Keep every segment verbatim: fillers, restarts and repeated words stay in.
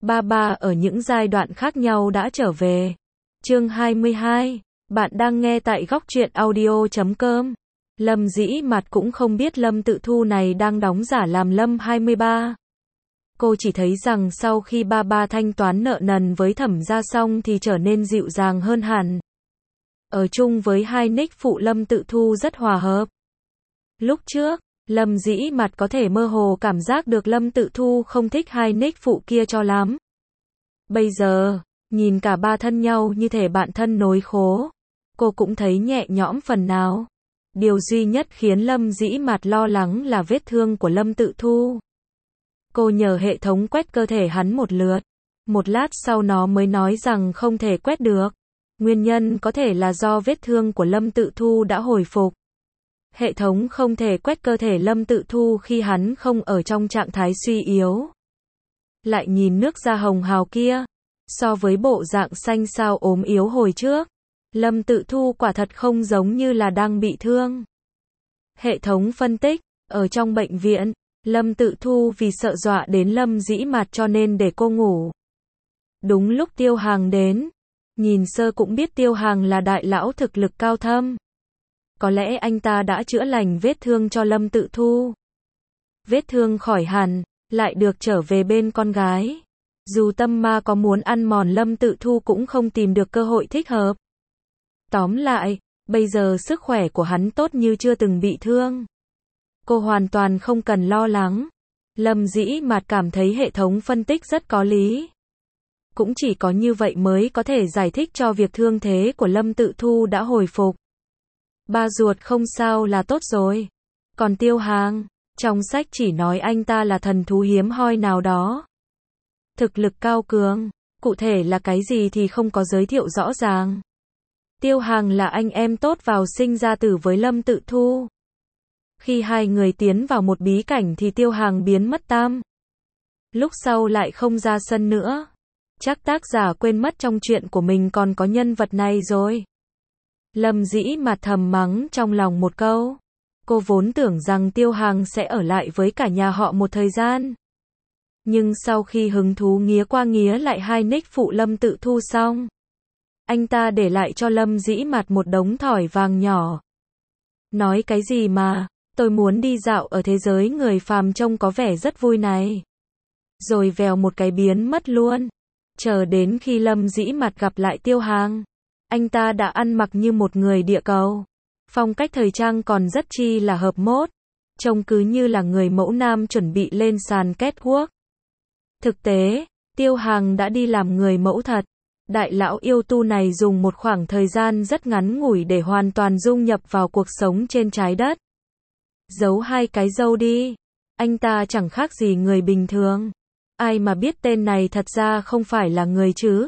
Ba ba ở những giai đoạn khác nhau đã trở về. Chương hai mươi hai. Bạn đang nghe tại góc truyện audio chấm com. Lâm Dĩ Mạt cũng không biết Lâm Tự Thu này đang đóng giả làm Lâm hai mươi ba. Cô chỉ thấy rằng sau khi ba ba thanh toán nợ nần với Thẩm gia xong thì trở nên dịu dàng hơn hẳn. Ở chung với hai nick phụ Lâm Tự Thu rất hòa hợp. Lúc trước, Lâm Dĩ Mạt có thể mơ hồ cảm giác được Lâm Tự Thu không thích hai nick phụ kia cho lắm. Bây giờ, nhìn cả ba thân nhau như thể bạn thân nối khố, cô cũng thấy nhẹ nhõm phần nào. Điều duy nhất khiến Lâm Dĩ Mạt lo lắng là vết thương của Lâm Tự Thu. Cô nhờ hệ thống quét cơ thể hắn một lượt. Một lát sau nó mới nói rằng không thể quét được. Nguyên nhân có thể là do vết thương của Lâm Tự Thu đã hồi phục. Hệ thống không thể quét cơ thể Lâm Tự Thu khi hắn không ở trong trạng thái suy yếu. Lại nhìn nước da hồng hào kia, so với bộ dạng xanh xao ốm yếu hồi trước, Lâm Tự Thu quả thật không giống như là đang bị thương. Hệ thống phân tích, ở trong bệnh viện, Lâm Tự Thu vì sợ dọa đến Lâm Dĩ Mạt cho nên để cô ngủ. Đúng lúc Tiêu Hàng đến, nhìn sơ cũng biết Tiêu Hàng là đại lão thực lực cao thâm. Có lẽ anh ta đã chữa lành vết thương cho Lâm Tự Thu. Vết thương khỏi hẳn, lại được trở về bên con gái. Dù tâm ma có muốn ăn mòn Lâm Tự Thu cũng không tìm được cơ hội thích hợp. Tóm lại, bây giờ sức khỏe của hắn tốt như chưa từng bị thương. Cô hoàn toàn không cần lo lắng. Lâm Dĩ Mạt cảm thấy hệ thống phân tích rất có lý. Cũng chỉ có như vậy mới có thể giải thích cho việc thương thế của Lâm Tự Thu đã hồi phục. Ba ruột không sao là tốt rồi. Còn Tiêu Hàng, trong sách chỉ nói anh ta là thần thú hiếm hoi nào đó. Thực lực cao cường, cụ thể là cái gì thì không có giới thiệu rõ ràng. Tiêu Hàng là anh em tốt vào sinh ra tử với Lâm Tự Thu. Khi hai người tiến vào một bí cảnh thì Tiêu Hàng biến mất tam. Lúc sau lại không ra sân nữa. Chắc tác giả quên mất trong chuyện của mình còn có nhân vật này rồi. Lâm Dĩ Mạt thầm mắng trong lòng một câu. Cô vốn tưởng rằng Tiêu Hàng sẽ ở lại với cả nhà họ một thời gian. Nhưng sau khi hứng thú nghía qua nghía lại hai nick phụ Lâm Tự Thu xong, anh ta để lại cho Lâm Dĩ Mạt một đống thỏi vàng nhỏ. Nói cái gì mà, tôi muốn đi dạo ở thế giới người phàm trông có vẻ rất vui này. Rồi vèo một cái biến mất luôn. Chờ đến khi Lâm Dĩ Mạt gặp lại Tiêu Hàng, anh ta đã ăn mặc như một người địa cầu. Phong cách thời trang còn rất chi là hợp mốt. Trông cứ như là người mẫu nam chuẩn bị lên sàn catwalk. Thực tế, Tiêu Hàng đã đi làm người mẫu thật. Đại lão yêu tu này dùng một khoảng thời gian rất ngắn ngủi để hoàn toàn dung nhập vào cuộc sống trên trái đất. Giấu hai cái râu đi. Anh ta chẳng khác gì người bình thường. Ai mà biết tên này thật ra không phải là người chứ.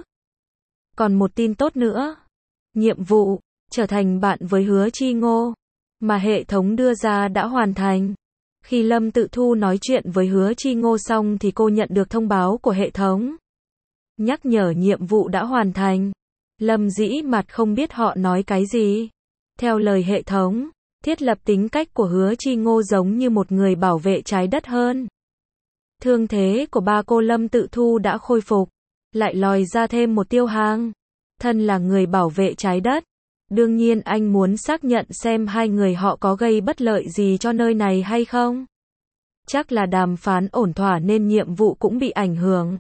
Còn một tin tốt nữa. Nhiệm vụ, trở thành bạn với Hứa Chi Ngô, mà hệ thống đưa ra đã hoàn thành. Khi Lâm Tự Thu nói chuyện với Hứa Chi Ngô xong thì cô nhận được thông báo của hệ thống. Nhắc nhở nhiệm vụ đã hoàn thành. Lâm Dĩ Mạt không biết họ nói cái gì. Theo lời hệ thống, thiết lập tính cách của Hứa Chi Ngô giống như một người bảo vệ trái đất hơn. Thương thế của ba cô Lâm Tự Thu đã khôi phục. Lại lòi ra thêm một Tiêu Hàng. Thân là người bảo vệ trái đất. Đương nhiên anh muốn xác nhận xem hai người họ có gây bất lợi gì cho nơi này hay không. Chắc là đàm phán ổn thỏa nên nhiệm vụ cũng bị ảnh hưởng.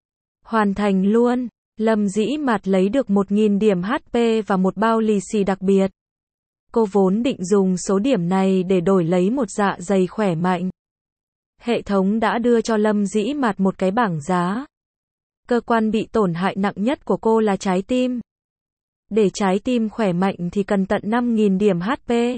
Hoàn thành luôn. Lâm Dĩ Mạt lấy được một nghìn điểm hát pê và một bao lì xì đặc biệt. Cô vốn định dùng số điểm này để đổi lấy một dạ dày khỏe mạnh. Hệ thống đã đưa cho Lâm Dĩ Mạt một cái bảng giá. Cơ quan bị tổn hại nặng nhất của cô là trái tim. Để trái tim khỏe mạnh thì cần tận năm nghìn điểm hát pê.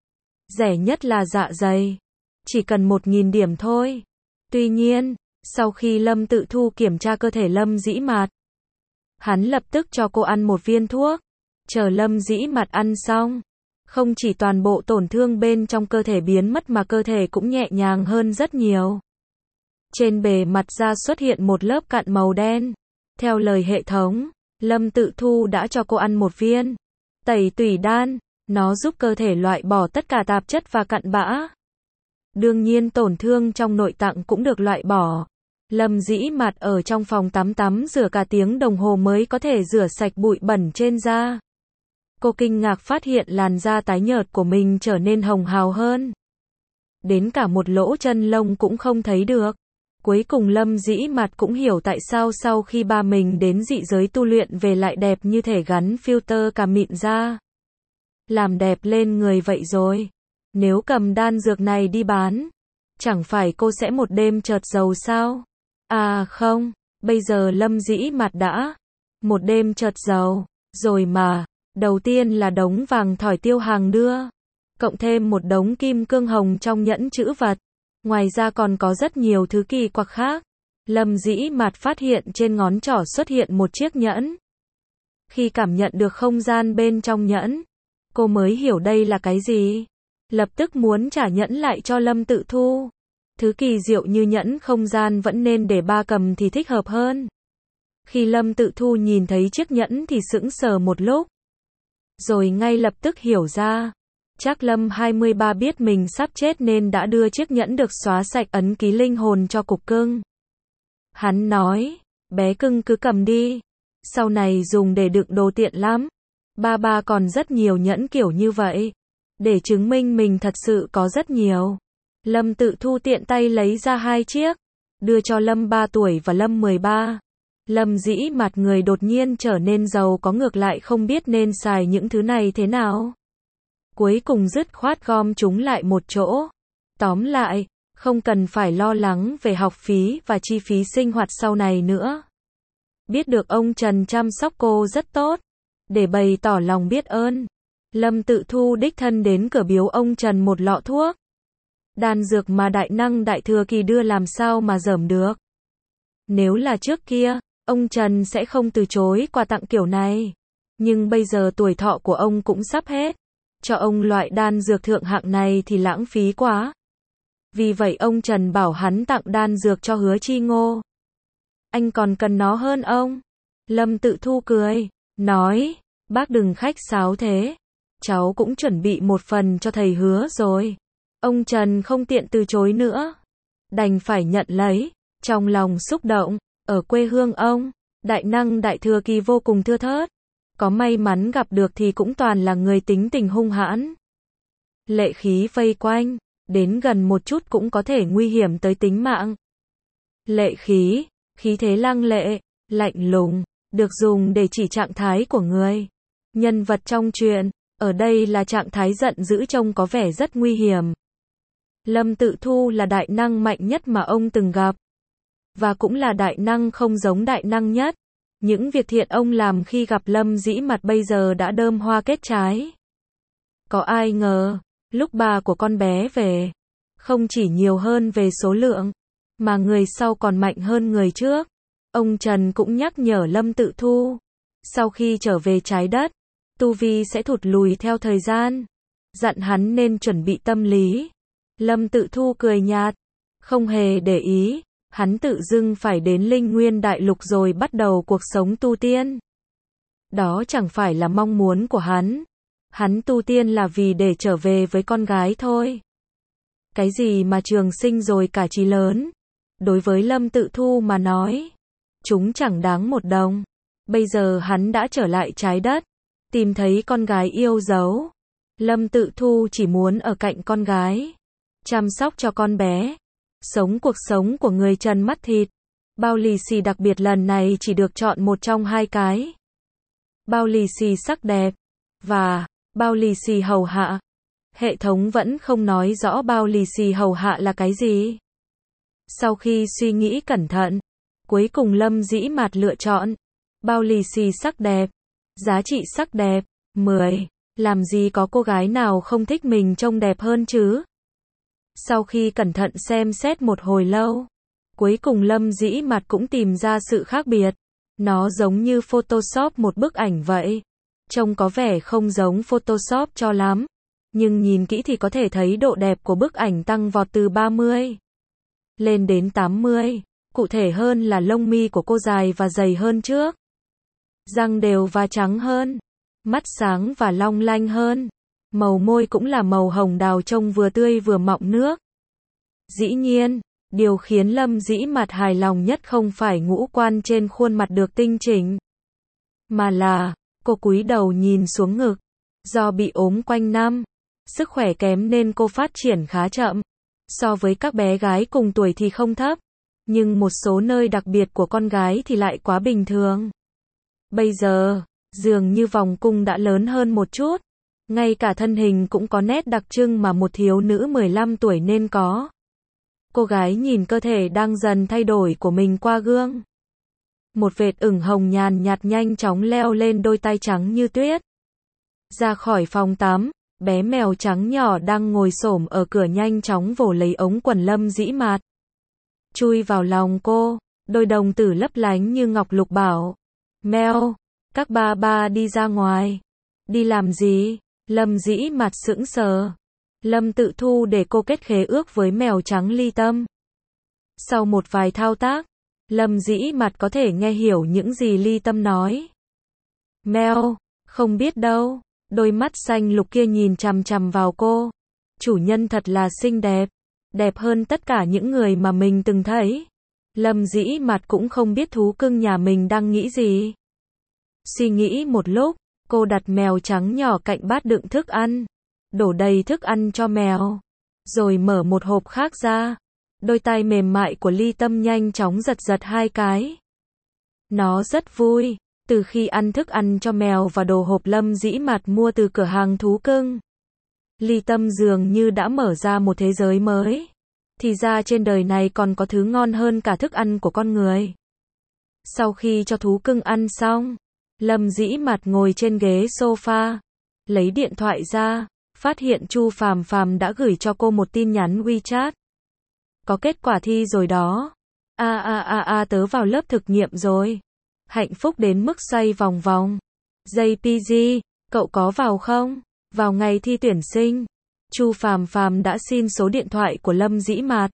Rẻ nhất là dạ dày. Chỉ cần một nghìn điểm thôi. Tuy nhiên, sau khi Lâm Tự Thu kiểm tra cơ thể Lâm Dĩ Mạt, hắn lập tức cho cô ăn một viên thuốc. Chờ Lâm Dĩ Mạt ăn xong, không chỉ toàn bộ tổn thương bên trong cơ thể biến mất mà cơ thể cũng nhẹ nhàng hơn rất nhiều. Trên bề mặt da xuất hiện một lớp cặn màu đen. Theo lời hệ thống, Lâm Tự Thu đã cho cô ăn một viên tẩy tủy đan. Nó giúp cơ thể loại bỏ tất cả tạp chất và cặn bã. Đương nhiên tổn thương trong nội tạng cũng được loại bỏ. Lâm Dĩ Mạt ở trong phòng tắm tắm rửa cả tiếng đồng hồ mới có thể rửa sạch bụi bẩn trên da. Cô kinh ngạc phát hiện làn da tái nhợt của mình trở nên hồng hào hơn. Đến cả một lỗ chân lông cũng không thấy được. Cuối cùng Lâm Dĩ Mạt cũng hiểu tại sao sau khi ba mình đến dị giới tu luyện về lại đẹp như thể gắn filter cả mịn da. Làm đẹp lên người vậy rồi. Nếu cầm đan dược này đi bán, chẳng phải cô sẽ một đêm chợt giàu sao? À không, bây giờ Lâm Dĩ Mạt đã một đêm chợt giàu rồi mà. Đầu tiên là đống vàng thỏi Tiêu Hàng đưa, cộng thêm một đống kim cương hồng trong nhẫn trữ vật. Ngoài ra còn có rất nhiều thứ kỳ quặc khác. Lâm Dĩ Mạt phát hiện trên ngón trỏ xuất hiện một chiếc nhẫn. Khi cảm nhận được không gian bên trong nhẫn, cô mới hiểu đây là cái gì. Lập tức muốn trả nhẫn lại cho Lâm Tự Thu. Thứ kỳ diệu như nhẫn không gian vẫn nên để ba cầm thì thích hợp hơn. Khi Lâm Tự Thu nhìn thấy chiếc nhẫn thì sững sờ một lúc. Rồi ngay lập tức hiểu ra. Chắc Lâm hai mươi ba biết mình sắp chết nên đã đưa chiếc nhẫn được xóa sạch ấn ký linh hồn cho cục cưng. Hắn nói, bé cưng cứ cầm đi. Sau này dùng để đựng đồ tiện lắm. Ba ba còn rất nhiều nhẫn kiểu như vậy. Để chứng minh mình thật sự có rất nhiều. Lâm Tự Thu tiện tay lấy ra hai chiếc. Đưa cho Lâm ba tuổi và Lâm mười ba. Lâm Dĩ Mạt người đột nhiên trở nên giàu có ngược lại không biết nên xài những thứ này thế nào. Cuối cùng dứt khoát gom chúng lại một chỗ. Tóm lại, không cần phải lo lắng về học phí và chi phí sinh hoạt sau này nữa. Biết được ông Trần chăm sóc cô rất tốt. Để bày tỏ lòng biết ơn, Lâm Tự Thu đích thân đến cửa biếu ông Trần một lọ thuốc. Đan dược mà đại năng đại thừa kỳ đưa làm sao mà dởm được. Nếu là trước kia, ông Trần sẽ không từ chối quà tặng kiểu này. Nhưng bây giờ tuổi thọ của ông cũng sắp hết. Cho ông loại đan dược thượng hạng này thì lãng phí quá. Vì vậy ông Trần bảo hắn tặng đan dược cho Hứa Chi Ngô. Anh còn cần nó hơn ông? Lâm Tự Thu cười, nói, bác đừng khách sáo thế. Cháu cũng chuẩn bị một phần cho thầy Hứa rồi. Ông Trần không tiện từ chối nữa. Đành phải nhận lấy, trong lòng xúc động, ở quê hương ông, đại năng đại thừa kỳ vô cùng thưa thớt. Có may mắn gặp được thì cũng toàn là người tính tình hung hãn. Lệ khí vây quanh, đến gần một chút cũng có thể nguy hiểm tới tính mạng. Lệ khí, khí thế lăng lệ, lạnh lùng, được dùng để chỉ trạng thái của người. Nhân vật trong truyện, ở đây là trạng thái giận dữ trông có vẻ rất nguy hiểm. Lâm Tự Thu là đại năng mạnh nhất mà ông từng gặp. Và cũng là đại năng không giống đại năng nhất. Những việc thiện ông làm khi gặp Lâm Dĩ Mạt bây giờ đã đơm hoa kết trái. Có ai ngờ, lúc bà của con bé về, không chỉ nhiều hơn về số lượng, mà người sau còn mạnh hơn người trước. Ông Trần cũng nhắc nhở Lâm Tự Thu, sau khi trở về trái đất, tu vi sẽ thụt lùi theo thời gian. Dặn hắn nên chuẩn bị tâm lý. Lâm Tự Thu cười nhạt, không hề để ý. Hắn tự dưng phải đến Linh Nguyên Đại Lục rồi bắt đầu cuộc sống tu tiên. Đó chẳng phải là mong muốn của hắn. Hắn tu tiên là vì để trở về với con gái thôi. Cái gì mà trường sinh rồi cả chí lớn. Đối với Lâm Tự Thu mà nói, chúng chẳng đáng một đồng. Bây giờ hắn đã trở lại trái đất, tìm thấy con gái yêu dấu. Lâm Tự Thu chỉ muốn ở cạnh con gái, chăm sóc cho con bé. Sống cuộc sống của người trần mắt thịt. Bao lì xì đặc biệt lần này chỉ được chọn một trong hai cái. Bao lì xì sắc đẹp và bao lì xì hầu hạ. Hệ thống vẫn không nói rõ bao lì xì hầu hạ là cái gì. Sau khi suy nghĩ cẩn thận, cuối cùng Lâm Dĩ Mạt lựa chọn bao lì xì sắc đẹp. Giá trị sắc đẹp mười. Làm gì có cô gái nào không thích mình trông đẹp hơn chứ? Sau khi cẩn thận xem xét một hồi lâu, cuối cùng Lâm Dĩ Mạt cũng tìm ra sự khác biệt. Nó giống như Photoshop một bức ảnh vậy. Trông có vẻ không giống Photoshop cho lắm, nhưng nhìn kỹ thì có thể thấy độ đẹp của bức ảnh tăng vọt từ ba mươi lên đến tám mươi. Cụ thể hơn là lông mi của cô dài và dày hơn trước. Răng đều và trắng hơn. Mắt sáng và long lanh hơn. Màu môi cũng là màu hồng đào trông vừa tươi vừa mọng nước. Dĩ nhiên, Điều khiến Lâm Dĩ Mạt hài lòng nhất không phải ngũ quan trên khuôn mặt được tinh chỉnh, mà là, cô cúi đầu nhìn xuống ngực. Do bị ốm quanh năm, sức khỏe kém nên cô phát triển khá chậm. So với các bé gái cùng tuổi thì không thấp, nhưng một số nơi đặc biệt của con gái thì lại quá bình thường. Bây giờ, dường như vòng cung đã lớn hơn một chút, ngay cả thân hình cũng có nét đặc trưng mà một thiếu nữ mười lăm tuổi nên có. Cô gái nhìn cơ thể đang dần thay đổi của mình qua gương. Một vệt ửng hồng nhàn nhạt nhanh chóng leo lên đôi tay trắng như tuyết. Ra khỏi phòng tắm, bé mèo trắng nhỏ đang ngồi xổm ở cửa nhanh chóng vồ lấy ống quần Lâm Dĩ Mạt. Chui vào lòng cô, đôi đồng tử lấp lánh như ngọc lục bảo. Mèo, các ba ba đi ra ngoài. Đi làm gì? Lâm Dĩ Mạt sững sờ. Lâm Tự Thu để cô kết khế ước với mèo trắng ly tâm. Sau một vài thao tác, Lâm Dĩ Mạt có thể nghe hiểu những gì ly tâm nói. Mèo, không biết đâu. Đôi mắt xanh lục kia nhìn chằm chằm vào cô. Chủ nhân thật là xinh đẹp. Đẹp hơn tất cả những người mà mình từng thấy. Lâm Dĩ Mạt cũng không biết thú cưng nhà mình đang nghĩ gì. Suy nghĩ một lúc, cô đặt mèo trắng nhỏ cạnh bát đựng thức ăn. Đổ đầy thức ăn cho mèo. Rồi mở một hộp khác ra. Đôi tay mềm mại của ly tâm nhanh chóng giật giật hai cái. Nó rất vui. Từ khi ăn thức ăn cho mèo và đồ hộp Lâm Dĩ Mạt mua từ cửa hàng thú cưng, ly tâm dường như đã mở ra một thế giới mới. Thì ra trên đời này còn có thứ ngon hơn cả thức ăn của con người. Sau khi cho thú cưng ăn xong, Lâm Dĩ Mạt ngồi trên ghế sofa, lấy điện thoại ra, phát hiện Chu Phàm Phàm đã gửi cho cô một tin nhắn WeChat. Có kết quả thi rồi đó. A a a a tớ vào lớp thực nghiệm rồi. Hạnh phúc đến mức xoay vòng vòng. gi pê giê, cậu có vào không? Vào ngày thi tuyển sinh, Chu Phàm Phàm đã xin số điện thoại của Lâm Dĩ Mạt.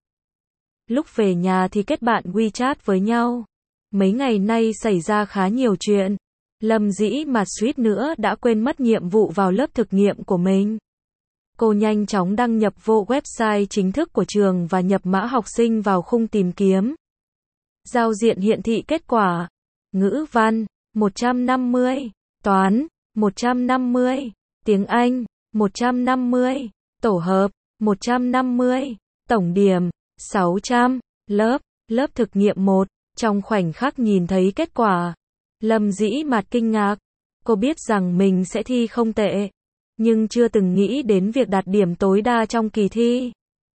Lúc về nhà thì kết bạn WeChat với nhau. Mấy ngày nay xảy ra khá nhiều chuyện. Lâm Dĩ Mạt suýt nữa đã quên mất nhiệm vụ vào lớp thực nghiệm của mình. Cô nhanh chóng đăng nhập vô website chính thức của trường và nhập mã học sinh vào khung tìm kiếm. Giao diện hiển thị kết quả. Ngữ văn, một trăm năm mươi. Toán, một trăm năm mươi. Tiếng Anh, một trăm năm mươi. Tổ hợp, một trăm năm mươi. Tổng điểm, sáu trăm. Lớp, lớp thực nghiệm một. Trong khoảnh khắc nhìn thấy kết quả, Lâm Dĩ Mạt kinh ngạc. Cô biết rằng mình sẽ thi không tệ, nhưng chưa từng nghĩ đến việc đạt điểm tối đa trong kỳ thi.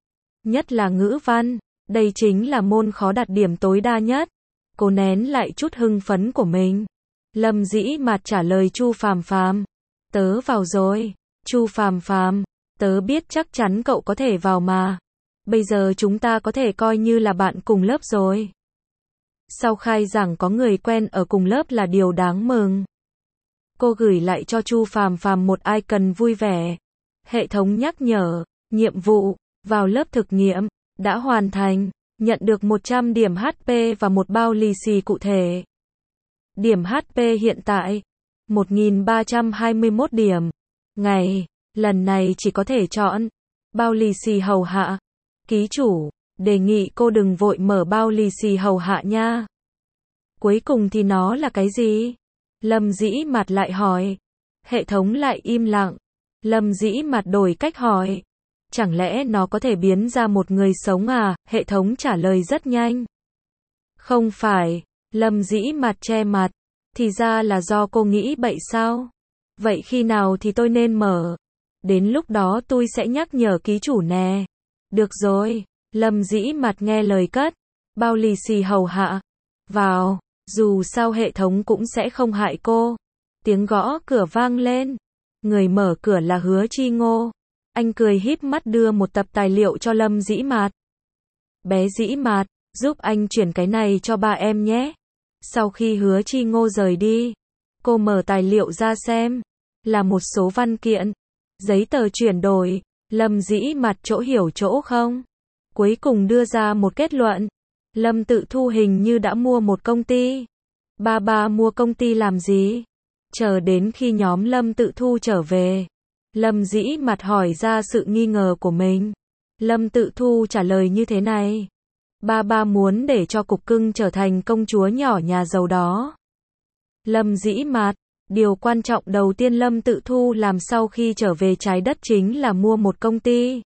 Nhất là ngữ văn, đây chính là môn khó đạt điểm tối đa nhất. Cô nén lại chút hưng phấn của mình. Lâm Dĩ Mạt trả lời Chu Phàm Phàm. Tớ vào rồi. Chu Phàm Phàm, tớ biết chắc chắn cậu có thể vào mà. Bây giờ chúng ta có thể coi như là bạn cùng lớp rồi. Sau khai giảng có người quen ở cùng lớp là điều đáng mừng. Cô gửi lại cho Chu Phàm Phàm một icon vui vẻ. Hệ thống nhắc nhở, nhiệm vụ, vào lớp thực nghiệm, đã hoàn thành, nhận được một trăm điểm hát pê và một bao lì xì cụ thể. Điểm hát pê hiện tại, một nghìn ba trăm hai mươi mốt điểm. Ngày, lần này chỉ có thể chọn bao lì xì hầu hạ. Ký chủ, đề nghị cô đừng vội mở bao lì xì hầu hạ nha. Cuối cùng thì nó là cái gì? Lâm Dĩ Mạt lại hỏi. Hệ thống lại im lặng. Lâm Dĩ Mạt đổi cách hỏi. Chẳng lẽ nó có thể biến ra một người sống à? Hệ thống trả lời rất nhanh. Không phải. Lâm Dĩ Mạt che mặt. Thì ra là do cô nghĩ bậy sao? Vậy khi nào thì tôi nên mở? Đến lúc đó tôi sẽ nhắc nhở ký chủ nè. Được rồi. Lâm Dĩ Mạt nghe lời cất. Bao lì xì hầu hạ. Vào. Dù sao hệ thống cũng sẽ không hại cô. Tiếng gõ cửa vang lên. Người mở cửa là Hứa Chi Ngô. Anh cười híp mắt đưa một tập tài liệu cho Lâm Dĩ Mạt. Bé Dĩ Mạt, giúp anh chuyển cái này cho ba em nhé. Sau khi Hứa Chi Ngô rời đi, cô mở tài liệu ra xem. Là một số văn kiện, giấy tờ chuyển đổi. Lâm Dĩ Mạt chỗ hiểu chỗ không. Cuối cùng đưa ra một kết luận. Lâm Tự Thu hình như đã mua một công ty. Ba ba mua công ty làm gì? Chờ đến khi nhóm Lâm Tự Thu trở về, Lâm Dĩ Mạt hỏi ra sự nghi ngờ của mình. Lâm Tự Thu trả lời như thế này. Ba ba muốn để cho Cục Cưng trở thành công chúa nhỏ nhà giàu đó. Lâm Dĩ Mạt, điều quan trọng đầu tiên Lâm Tự Thu làm sau khi trở về trái đất chính là mua một công ty.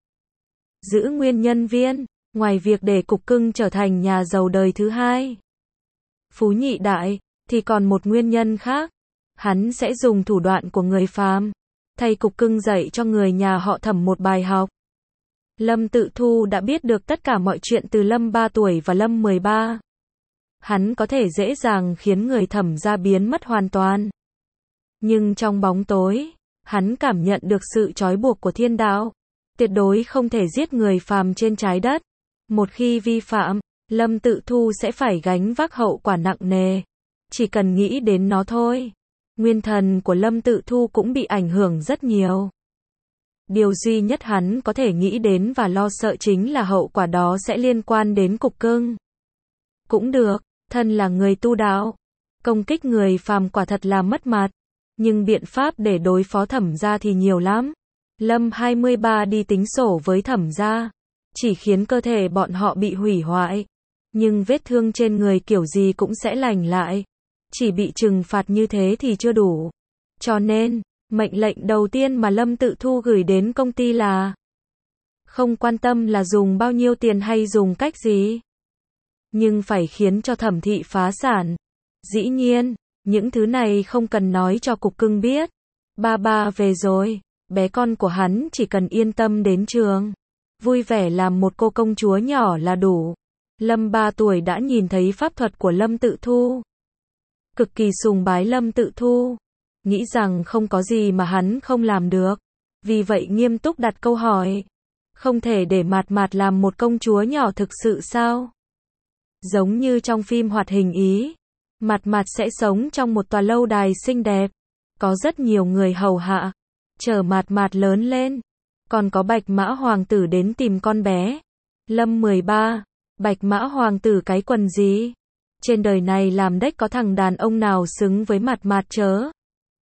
Giữ nguyên nhân viên, ngoài việc để Cục Cưng trở thành nhà giàu đời thứ hai. Phú nhị đại, thì còn một nguyên nhân khác. Hắn sẽ dùng thủ đoạn của người phàm, thay Cục Cưng dạy cho người nhà họ Thẩm một bài học. Lâm Tự Thu đã biết được tất cả mọi chuyện từ Lâm ba tuổi và Lâm mười ba. Hắn có thể dễ dàng khiến người Thẩm gia biến mất hoàn toàn. Nhưng trong bóng tối, hắn cảm nhận được sự trói buộc của thiên đạo. Tuyệt đối không thể giết người phàm trên trái đất. Một khi vi phạm, Lâm Tự Thu sẽ phải gánh vác hậu quả nặng nề. Chỉ cần nghĩ đến nó thôi, nguyên thần của Lâm Tự Thu cũng bị ảnh hưởng rất nhiều. Điều duy nhất hắn có thể nghĩ đến và lo sợ chính là hậu quả đó sẽ liên quan đến Cục Cưng. Cũng được, thân là người tu đạo, công kích người phàm quả thật là mất mặt, nhưng biện pháp để đối phó Thẩm gia thì nhiều lắm. Lâm hai mươi ba đi tính sổ với Thẩm gia, chỉ khiến cơ thể bọn họ bị hủy hoại, nhưng vết thương trên người kiểu gì cũng sẽ lành lại. Chỉ bị trừng phạt như thế thì chưa đủ. Cho nên, mệnh lệnh đầu tiên mà Lâm Tự Thu gửi đến công ty là không quan tâm là dùng bao nhiêu tiền hay dùng cách gì, nhưng phải khiến cho Thẩm thị phá sản. Dĩ nhiên, những thứ này không cần nói cho Cục Cưng biết. Ba ba về rồi, bé con của hắn chỉ cần yên tâm đến trường, vui vẻ làm một cô công chúa nhỏ là đủ. Lâm ba tuổi đã nhìn thấy pháp thuật của Lâm Tự Thu, cực kỳ sùng bái Lâm Tự Thu, nghĩ rằng không có gì mà hắn không làm được. Vì vậy nghiêm túc đặt câu hỏi, không thể để Mạt Mạt làm một công chúa nhỏ thực sự sao? Giống như trong phim hoạt hình Ý, Mạt Mạt sẽ sống trong một tòa lâu đài xinh đẹp, có rất nhiều người hầu hạ, chờ Mạt Mạt lớn lên. Còn có Bạch Mã Hoàng tử đến tìm con bé. Lâm mười ba, Bạch Mã Hoàng tử cái quần gì? Trên đời này làm đếch có thằng đàn ông nào xứng với Mạt Mạt chớ.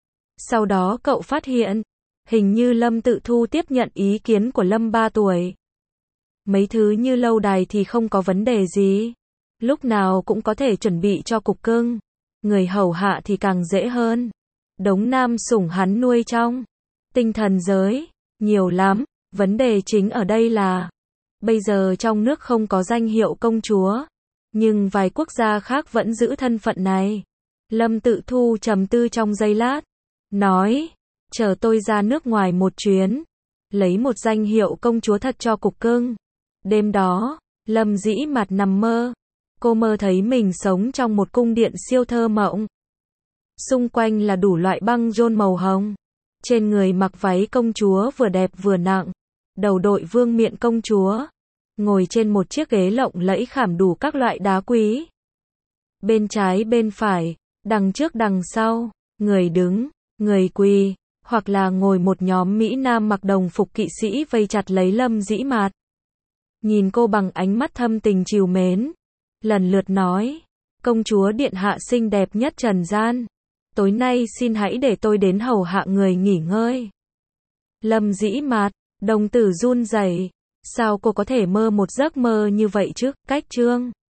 Sau đó cậu phát hiện, hình như Lâm Tự Thu tiếp nhận ý kiến của Lâm ba tuổi. Mấy thứ như lâu đài thì không có vấn đề gì, lúc nào cũng có thể chuẩn bị cho Cục Cưng. Người hầu hạ thì càng dễ hơn. Đống nam sủng hắn nuôi trong tinh thần giới, nhiều lắm. Vấn đề chính ở đây là, bây giờ trong nước không có danh hiệu công chúa, nhưng vài quốc gia khác vẫn giữ thân phận này. Lâm Tự Thu trầm tư trong giây lát, nói, chờ tôi ra nước ngoài một chuyến, lấy một danh hiệu công chúa thật cho Cục Cưng. Đêm đó, Lâm Dĩ Mạt nằm mơ. Cô mơ thấy mình sống trong một cung điện siêu thơ mộng. Xung quanh là đủ loại băng rôn màu hồng. Trên người mặc váy công chúa vừa đẹp vừa nặng. Đầu đội vương miện công chúa. Ngồi trên một chiếc ghế lộng lẫy khảm đủ các loại đá quý. Bên trái bên phải, đằng trước đằng sau, người đứng, người quỳ, hoặc là ngồi một nhóm Mỹ Nam mặc đồng phục kỵ sĩ vây chặt lấy Lâm Dĩ Mạt. Nhìn cô bằng ánh mắt thâm tình trìu mến. Lần lượt nói, công chúa điện hạ xinh đẹp nhất trần gian. Tối nay xin hãy để tôi đến hầu hạ người nghỉ ngơi. Lâm Dĩ Mạt, đồng tử run rẩy. Sao cô có thể mơ một giấc mơ như vậy chứ? Cách chương